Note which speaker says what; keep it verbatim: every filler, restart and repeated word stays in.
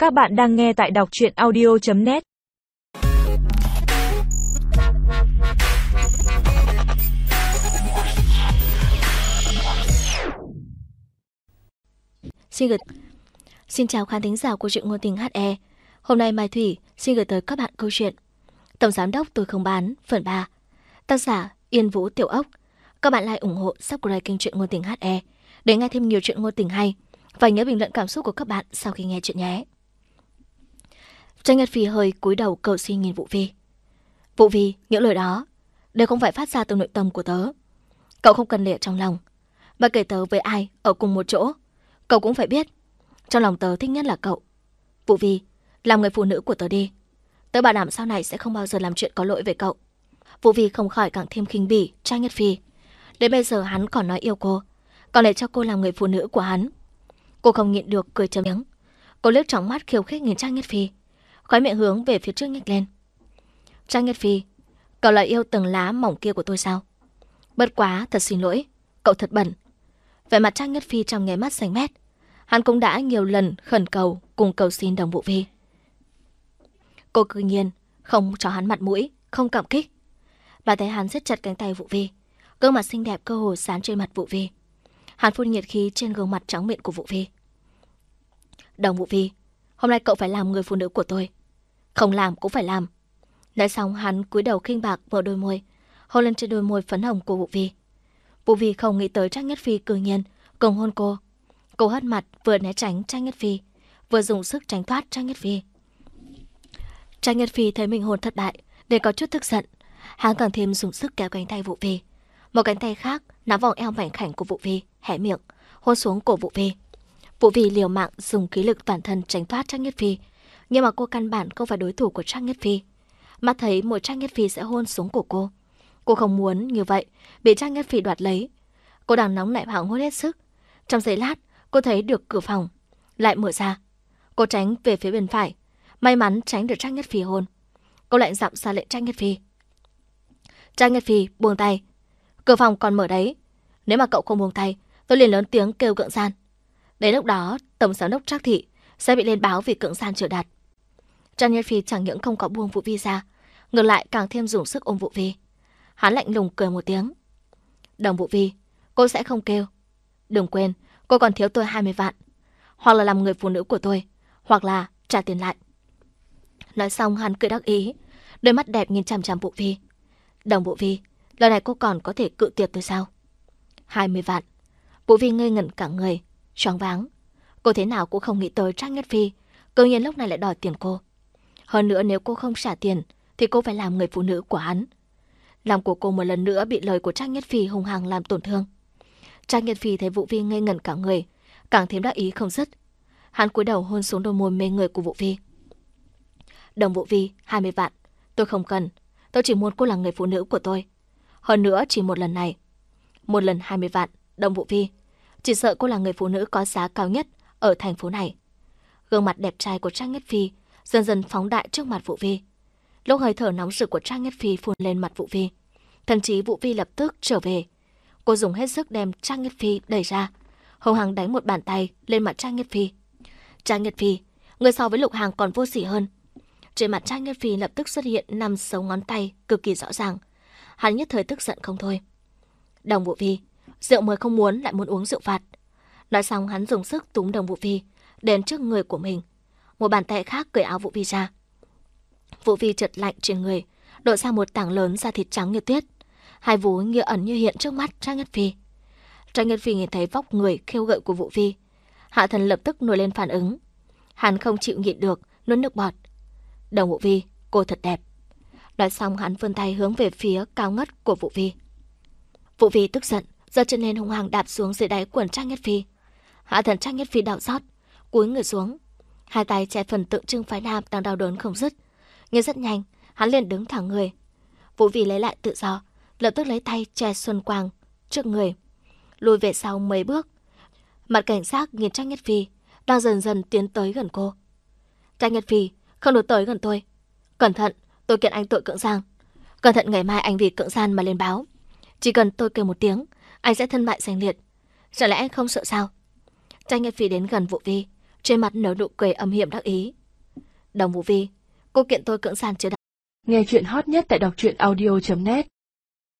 Speaker 1: Các bạn đang nghe tại đọc truyện audio chấm net.
Speaker 2: Xin gửi Xin chào khán thính giả của truyện ngôn tình hát e. Hôm nay Mai Thủy xin gửi tới các bạn câu chuyện Tổng giám đốc tôi không bán phần ba. Tác giả Yên Vũ Tiểu Ốc. Các bạn like ủng hộ subscribe kênh truyện ngôn tình hát e để nghe thêm nhiều truyện ngôn tình hay, và nhớ bình luận cảm xúc của các bạn sau khi nghe chuyện nhé. Trang Nhật Phi hơi cúi đầu cầu xin nhìn Vũ Vi. Vũ Vi, những lời đó đều không phải phát ra từ nội tâm của tớ. Cậu không cần để trong lòng. Mà kể tớ với ai ở cùng một chỗ, cậu cũng phải biết trong lòng tớ thích nhất là cậu. Vũ Vi, làm người phụ nữ của tớ đi. Tớ bảo đảm sau này sẽ không bao giờ làm chuyện có lỗi với cậu. Vũ Vi không khỏi càng thêm khinh bỉ Trang Nhất Phi. Đến bây giờ hắn còn nói yêu cô, còn để cho cô làm người phụ nữ của hắn. Cô không nhịn được cười chấm miếng. Cô liếc tròng mắt khiêu khích nhìn Trang Nhất Phi, khóe miệng hướng về phía trước nhếch lên. Trang Nhất Phi, cậu là yêu từng lá mỏng kia của tôi sao? Bất quá, thật xin lỗi, cậu thật bẩn. Vẻ mặt Trang Nhất Phi trong nháy mắt xanh mét. Hắn cũng đã nhiều lần khẩn cầu cùng cầu xin đồng Vũ Vi. Cô cứ nhiên không cho hắn mặt mũi, không cảm kích. Bà thấy hắn siết chặt cánh tay Vũ Vi, gương mặt xinh đẹp cơ hồ dán trên mặt Vũ Vi. Hắn phun nhiệt khí trên gương mặt trắng mịn của Vũ Vi. Đồng Vũ Vi, hôm nay cậu phải làm người phụ nữ của tôi. Không làm cũng phải làm. Nói xong hắn cúi đầu khinh bạc vào đôi môi, hôn lên trên đôi môi phấn hồng của Vũ Vi. Vũ Vi không nghĩ tới Trang Nhất Phi cư nhiên cùng hôn cô. Cô hất mặt vừa né tránh Trang Nhất Phi, vừa dùng sức tránh thoát Trang Nhất Phi. Trang Nhất Phi thấy mình hôn thất bại, để có chút tức giận, hắn càng thêm dùng sức kéo cánh tay Vũ Vi. Một cánh tay khác nắm vòng eo mảnh khảnh của Vũ Vi, hé miệng hôn xuống cổ Vũ Vi. Vũ Vi liều mạng dùng khí lực toàn thân tránh thoát Trang Nhất Phi, nhưng mà cô căn bản không phải đối thủ của Trang Nhất Phi. Mắt thấy một Trang Nhất Phi sẽ hôn xuống cổ cô, cô không muốn như vậy bị Trang Nhất Phi đoạt lấy. Cô đang nóng nảy hoảng hốt hết sức. Trong giây lát, cô thấy được cửa phòng lại mở ra. Cô tránh về phía bên phải, may mắn tránh được Trang Nhất Phi hôn. Cô lại dặm ra lệnh Trang Nhất Phi. Trang Nhất Phi, buông tay. Cửa phòng còn mở đấy. Nếu mà cậu không buông tay, tôi liền lớn tiếng kêu cưỡng gian. Đến lúc đó, tổng giám đốc Trác Thị sẽ bị lên báo vì cưỡng gian chưa đạt. Trang Nhất Phi chẳng những không có buông Vũ Vi ra, ngược lại càng thêm dùng sức ôm Vũ Vi. Hắn lạnh lùng cười một tiếng. Đồng Vũ Vi, cô sẽ không kêu. Đừng quên, cô còn thiếu tôi hai mươi vạn. Hoặc là làm người phụ nữ của tôi, hoặc là trả tiền lại. Nói xong hắn cười đắc ý, đôi mắt đẹp nhìn chằm chằm Vũ Vi. Đồng Vũ Vi, lần này cô còn có thể cự tuyệt tôi sao? hai mươi vạn. Vũ Vi ngây ngẩn cả người, choáng váng. Cô thế nào cũng không nghĩ tới Trang Nhất Phi tự nhiên lúc này lại đòi tiền cô. Hơn nữa nếu cô không trả tiền thì cô phải làm người phụ nữ của hắn. Lòng của cô một lần nữa bị lời của Trang Nhất Phi hung hăng làm tổn thương. Trang Nhất Phi thấy Vũ Vi ngây ngẩn cả người, càng thêm đắc ý không dứt. Hắn cúi đầu hôn xuống đôi môi mê người của Vũ Vi. Đồng Vũ Vi, hai mươi vạn. Tôi không cần. Tôi chỉ muốn cô là người phụ nữ của tôi. Hơn nữa chỉ một lần này. Một lần hai mươi vạn. Đồng Vũ Vi, chỉ sợ cô là người phụ nữ có giá cao nhất ở thành phố này. Gương mặt đẹp trai của Trang Nhất Phi dần dần phóng đại trước mặt Vũ Vi. Lúc hơi thở nóng rực của Trang Nhất Phi phun lên mặt Vũ Vi, thậm chí Vũ Vi lập tức trở về. Cô dùng hết sức đem Trang Nhất Phi đẩy ra, hung hăng đánh một bàn tay lên mặt Trang Nhất Phi. Trang Nhất Phi, người so với Lục Hàng còn vô sỉ hơn. Trên mặt Trang Nhất Phi lập tức xuất hiện năm dấu ngón tay cực kỳ rõ ràng. Hắn nhất thời tức giận không thôi. Đồng Vũ Vi, rượu mời không muốn lại muốn uống rượu phạt. Nói xong hắn dùng sức túm Đồng Vũ Vi đến trước người của mình. Một bàn tay khác cởi áo Vũ Vi ra. Vũ Vi chợt lạnh trên người, lộ ra một tảng lớn da thịt trắng như tuyết. Hai vú như ẩn như hiện trước mắt Trang Nhất Phi. Trang Nhất Phi nhìn thấy vóc người khiêu gợi của Vũ Vi, hạ thần lập tức nổi lên phản ứng. Hắn không chịu nhịn được, nuốt nước bọt. Đồng Vũ Vi, cô thật đẹp. Nói xong hắn vươn tay hướng về phía cao ngất của Vũ Vi. Vũ Vi tức giận, giơ chân lên hung hăng đạp xuống dưới đáy quần Trang Nhất Phi. Hạ thần Trang Nhất Phi đau xót, cúi người xuống, hai tay che phần tượng trưng phái nam đang đau đớn không dứt. Nhưng rất nhanh, hắn liền đứng thẳng người. Vũ Vi lấy lại tự do, lập tức lấy tay che Xuân Quang trước người, lùi về sau mấy bước. Mặt cảnh giác nhìn Trang Nhất Phi đang dần dần tiến tới gần cô. Trang Nhất Phi, không được tới gần tôi. Cẩn thận, tôi kiện anh tội cưỡng gian. Cẩn thận ngày mai anh vì cưỡng gian mà lên báo. Chỉ cần tôi kêu một tiếng, anh sẽ thân bại danh liệt. Chẳng lẽ anh không sợ sao? Trang Nhất Phi đến gần Vũ Vi, trên mặt nở nụ cười âm hiểm đắc ý. Đồng Vũ Vi, cô kiện tôi cưỡng gian chưa đã?
Speaker 1: Nghe chuyện hot nhất tại đọc truyện audio chấm net.